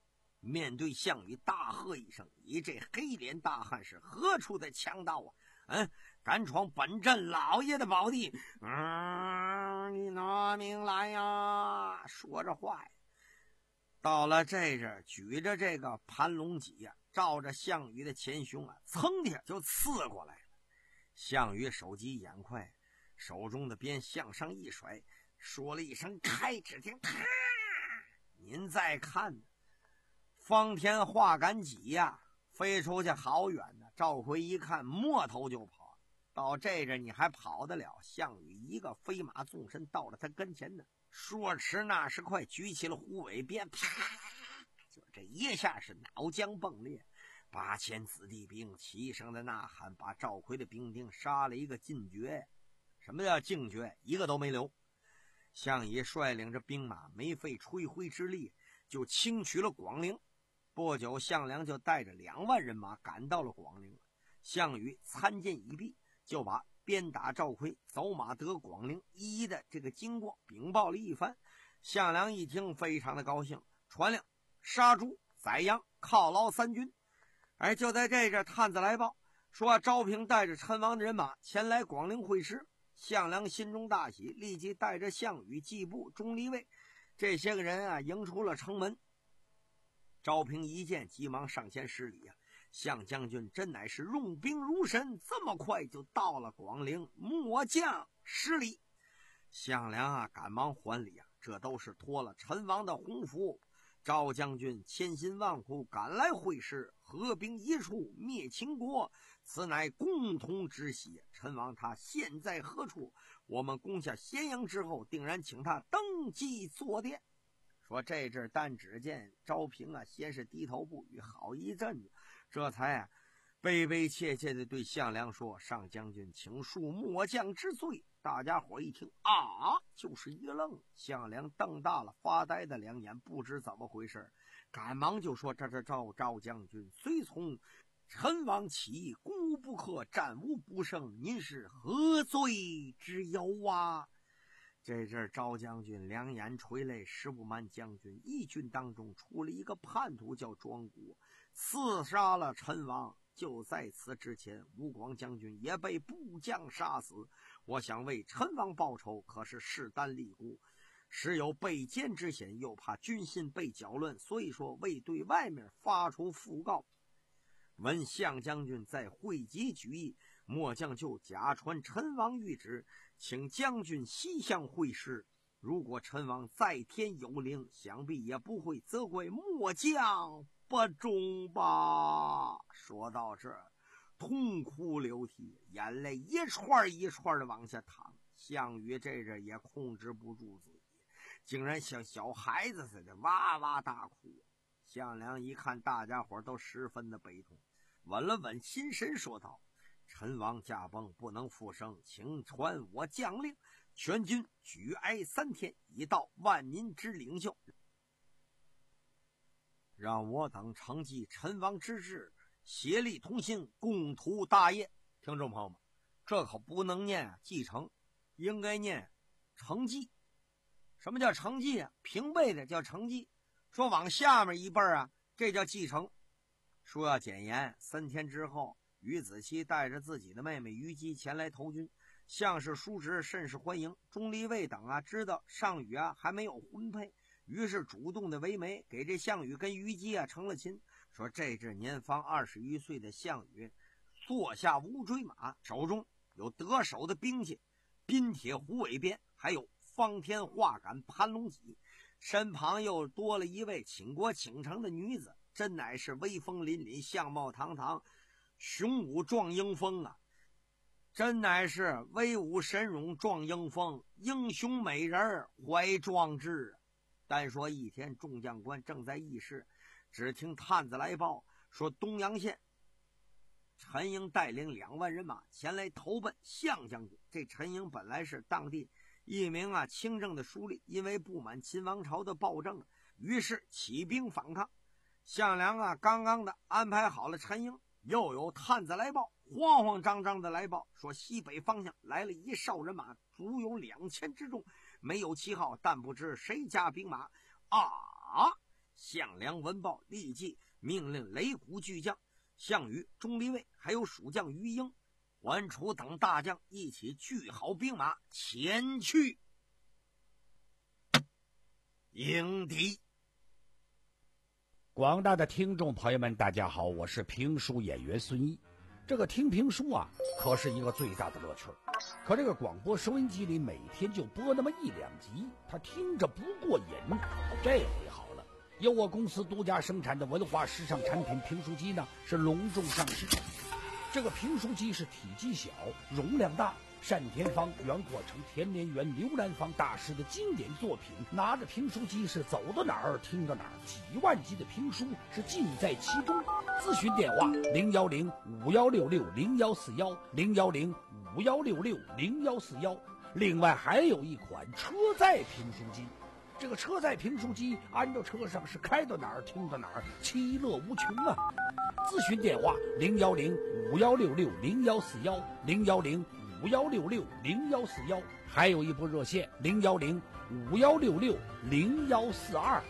面对项羽大喝一声：“你这黑脸大汉是何处的强盗啊？嗯，敢闯本镇老爷的宝地！嗯，你拿命来呀！”说着话呀，到了这阵，举着这个盘龙戟呀、啊，照着项羽的前胸啊，噌的就刺过来了。项羽手疾眼快，手中的鞭向上一甩，说了一声开，只听咔，您再看呢，方天画杆戟呀，飞出去好远呢。赵逵一看，摸头就跑。到这阵你还跑得了？项羽一个飞马纵身到了他跟前呢，说迟那时快，举起了虎尾鞭，啪，就这一下是脑浆迸裂。八千子弟兵齐声的呐喊，把赵逵的兵丁杀了一个尽绝。什么叫尽绝？一个都没留。项羽率领着兵马，没费吹灰之力，就轻取了广陵。不久，项梁就带着两万人马赶到了广陵。项羽参见已毕，就把鞭打赵逵、走马得广陵一一的这个经过禀报了一番。项梁一听，非常的高兴，传令杀猪宰羊，犒劳三军。而就在这阵，探子来报说，昭平带着陈王的人马前来广陵会师。项梁心中大喜，立即带着项羽、季布、钟离昧这些个人啊迎出了城门。昭平一见，急忙上前施礼啊，项将军真乃是用兵如神，这么快就到了广陵，末将施礼。项梁啊赶忙还礼啊，这都是托了陈王的洪福，赵将军千辛万苦赶来会师，合兵一处灭秦国，此乃共同之喜。陈王他现在何处？我们攻下咸阳之后，定然请他登基坐殿。说这阵，但只见昭平啊，先是低头不语，好一阵子，这才啊悲悲切切地对项梁说：“上将军，请恕末将之罪。”大家伙一听啊，就是一愣。项梁瞪大了发呆的两眼，不知怎么回事，赶忙就说：“这这赵赵将军，虽从陈王起义，孤不克，战无不胜，您是何罪之有啊？”这阵赵将军两眼垂泪，实不瞒将军，义军当中出了一个叛徒叫庄古，刺杀了陈王。就在此之前，吴广将军也被部将杀死。我想为陈王报仇，可是势单力孤，时有被奸之险，又怕军心被搅乱，所以说未对外面发出讣告。闻项将军在会稽举义，末将就假传陈王谕旨，请将军西向会师。如果陈王在天有灵，想必也不会责怪末将不忠吧。说到这儿，痛哭流涕，眼泪一串一串的往下淌。项羽这阵也控制不住自己，竟然像小孩子似的哇哇大哭。项梁一看大家伙都十分的悲痛，稳了稳心神，说道：“陈王驾崩，不能复生，请传我将令，全军举哀三天，以到万民之领袖，让我等承继陈王之志，协力同心，共图大业。”听众朋友们，这可不能念继承，应该念承继。什么叫承继啊？平辈的叫承继，说往下面一辈啊，这叫继承。说要简言，三天之后，于子期带着自己的妹妹虞姬前来投军，项氏叔侄甚是欢迎。钟离昧等啊知道项羽啊还没有婚配，于是主动的为媒，给这项羽跟虞姬啊成了亲。说这阵年方二十余岁的项羽坐下乌骓马，手中有得手的兵器，滨铁虎尾鞭，还有方天画杆盘龙戟，身旁又多了一位倾国倾城的女子，真乃是威风凛凛，相貌堂堂，雄武壮英风啊！真乃是威武神勇壮英风，英雄美人怀壮志。单说一天，众将官正在议事，只听探子来报说，东阳县陈营带领两万人马前来投奔项将军。这陈营本来是当地一名啊清正的书吏，因为不满秦王朝的暴政，于是起兵反抗。项梁啊刚刚的安排好了陈营，又有探子来报，慌慌张张的来报说，西北方向来了一哨人马，足有两千之众，没有旗号，但不知谁家兵马啊！ 项梁闻报，立即命令擂鼓巨将项羽、钟离昧还有蜀将于英、关楚等大将一起聚好兵马前去迎敌。 广大的听众朋友们，大家好，我是评书演员孙一。这个听评书啊，可是一个最大的乐趣。可这个广播收音机里每天就播那么一两集，他听着不过瘾。这回好了，由我公司独家生产的文化时尚产品评书机呢，是隆重上市。这个评书机是体积小，容量大，单田芳、袁阔成、田连元、刘兰芳大师的经典作品，拿着评书机是走到哪儿听到哪儿，几万集的评书是尽在其中。咨询电话零幺零五幺六六零幺四幺零幺零五幺六六零幺四幺。另外还有一款车载评书机，这个车载评书机安到车上是开到哪儿听到哪儿，其乐无穷啊！咨询电话零幺零五幺六六零幺四幺零幺零五幺六六零幺四幺，还有一部热线零幺零五幺六六零幺四二。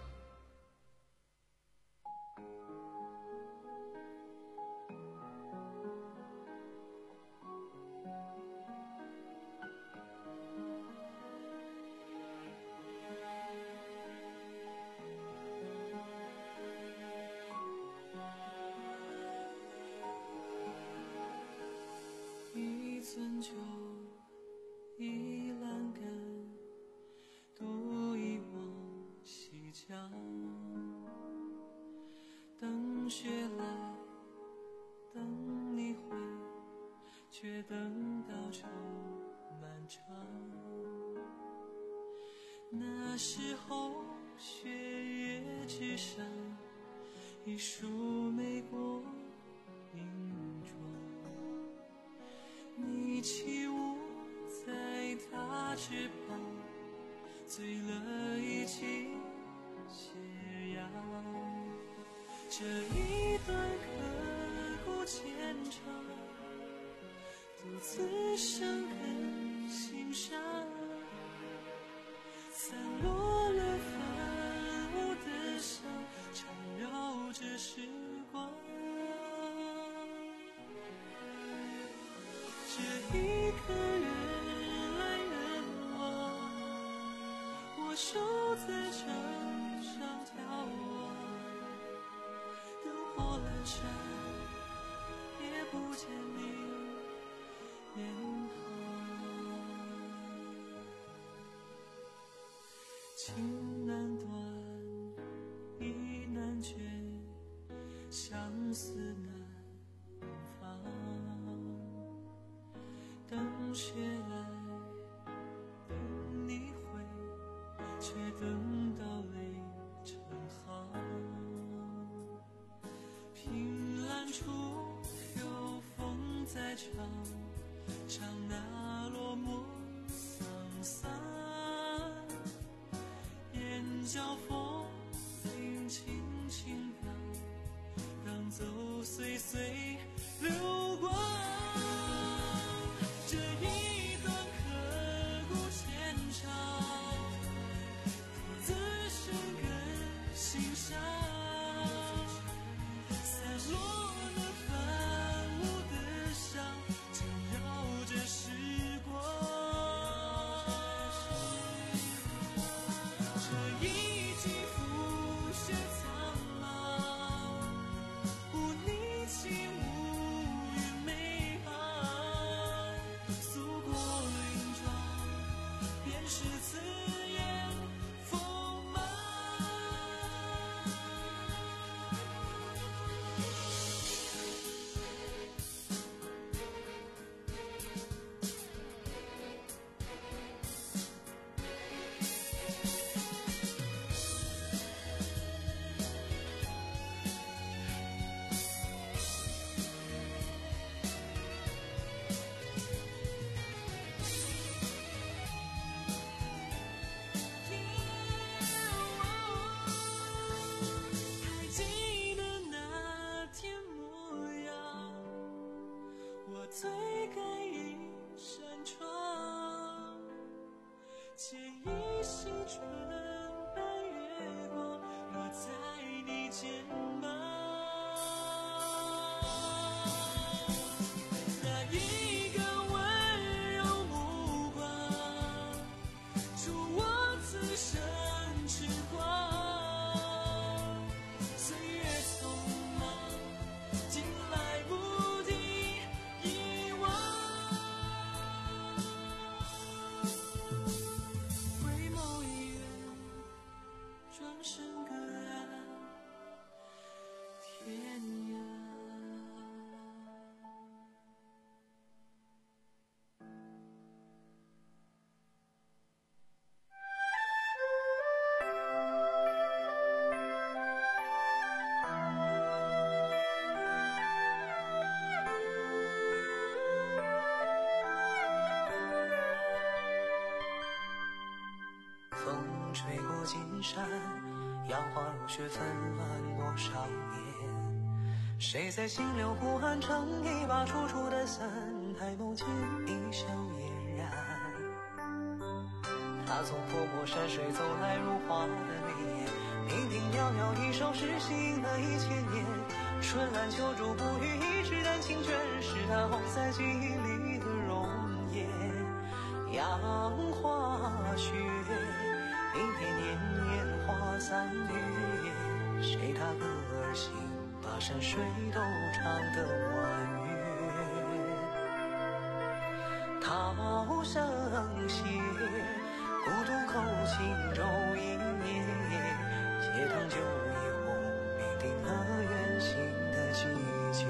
一樽酒，一栏杆，独一往西江。等雪来，等你回，却等到秋漫长。那时候，雪月之上，一束玫瑰影妆。你起舞在他翅膀，醉了一起斜阳。这一段刻骨牵肠，独自生根心上，散落了繁芜的伤，缠绕着时光。这一刻人来人往，我守在城上眺望，灯火阑珊，也不见你脸庞。情难断，意难决，相思难放。等雪来，等你回，却等到泪成行。凭栏处有风在唱，唱那落寞沧桑。眼角风铃轻轻荡，荡走岁岁流光。这一段刻骨牵肠，独自生根心上，散落了繁芜的伤，缠绕着时光。这一季浮雪苍茫，无你情无语眉行。诉过云妆，便是此言锋芒。还记得那天模样，我推开一扇窗，借一袭春半月光，和见吗？那一个温柔目光，助我此生痴狂。岁月匆忙，竟来不及遗忘。回眸一眼，转身各安天涯。风吹过金山，杨花如雪纷乱多少年。谁在心流湖岸撑一把楚楚的伞，抬眸间一笑嫣然。他从泼墨山水走来如画的脸，平平袅袅一首诗吸引了一千年。春兰秋竹不语，一纸丹青卷，是他红在记忆里的容颜。杨花雪，明天年年花三月，谁踏歌而行，把山水都唱得婉约。涛声歇，孤独口轻舟一叶，斜塘酒一壶，命定了远行的季节。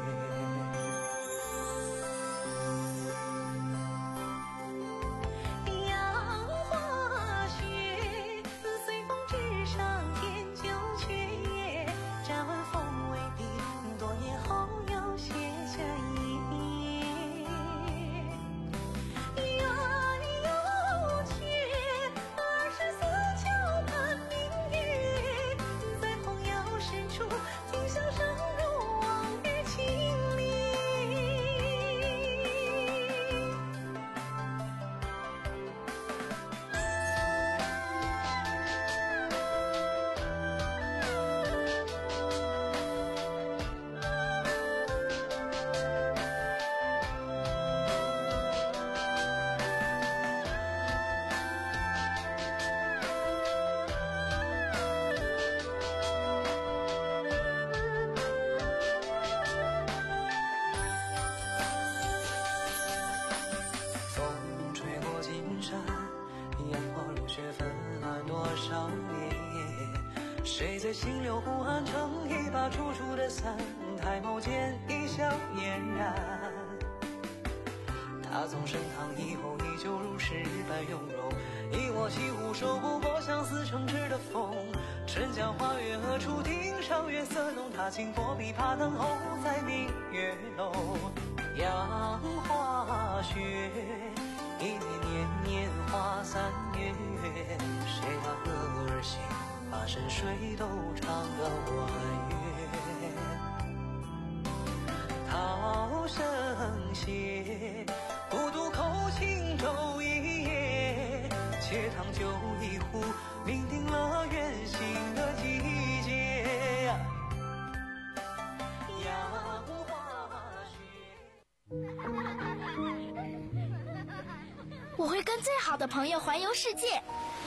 谁在心流湖岸撑一把楚楚的伞，抬眸间一笑嫣然。他从升堂以后依旧如诗般雍容，一我西湖守不过相思城池的风。春江花月何处听，上月色浓，他轻拨琵琶等候在明月楼。杨花雪，一年年年花三月，谁踏歌而行，把山水都唱得婉约。涛声歇，孤独口轻舟一叶，且烫酒一壶，命定了远行的季节。杨花雪。 我会跟最好的朋友环游世界，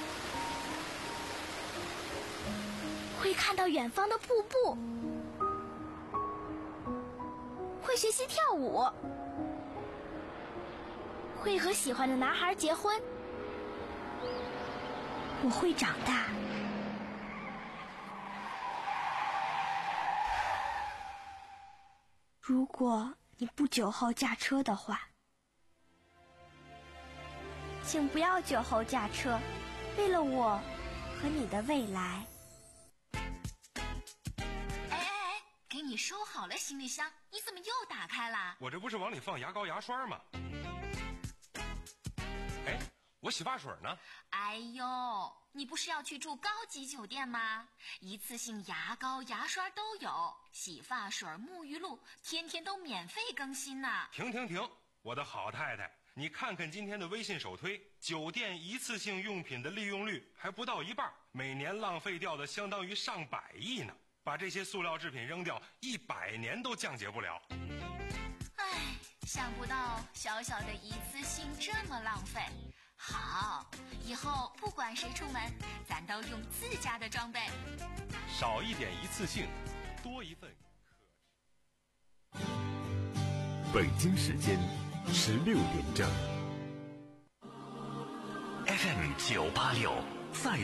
会看到远方的瀑布，会学习跳舞，会和喜欢的男孩结婚。我会长大。如果你不酒后驾车的话，请不要酒后驾车，为了我和你的未来。 哎哎哎，给你收好了行李箱，你怎么又打开了？ 我这不是往里放牙膏牙刷吗？哎，我洗发水呢？ 哎呦，你不是要去住高级酒店吗？一次性牙膏牙刷都有，洗发水沐浴露天天都免费更新呢。 停停停，我的好太太，你看看今天的微信首推，酒店一次性用品的利用率还不到一半，每年浪费掉的相当于上百亿呢。 把这些塑料制品扔掉，一百年都降解不了。 唉，想不到小小的一次性这么浪费。好，以后不管谁出门，咱都用自家的装备。 少一点一次性，多一份可持。 北京时间十六点整。 F M 九八六再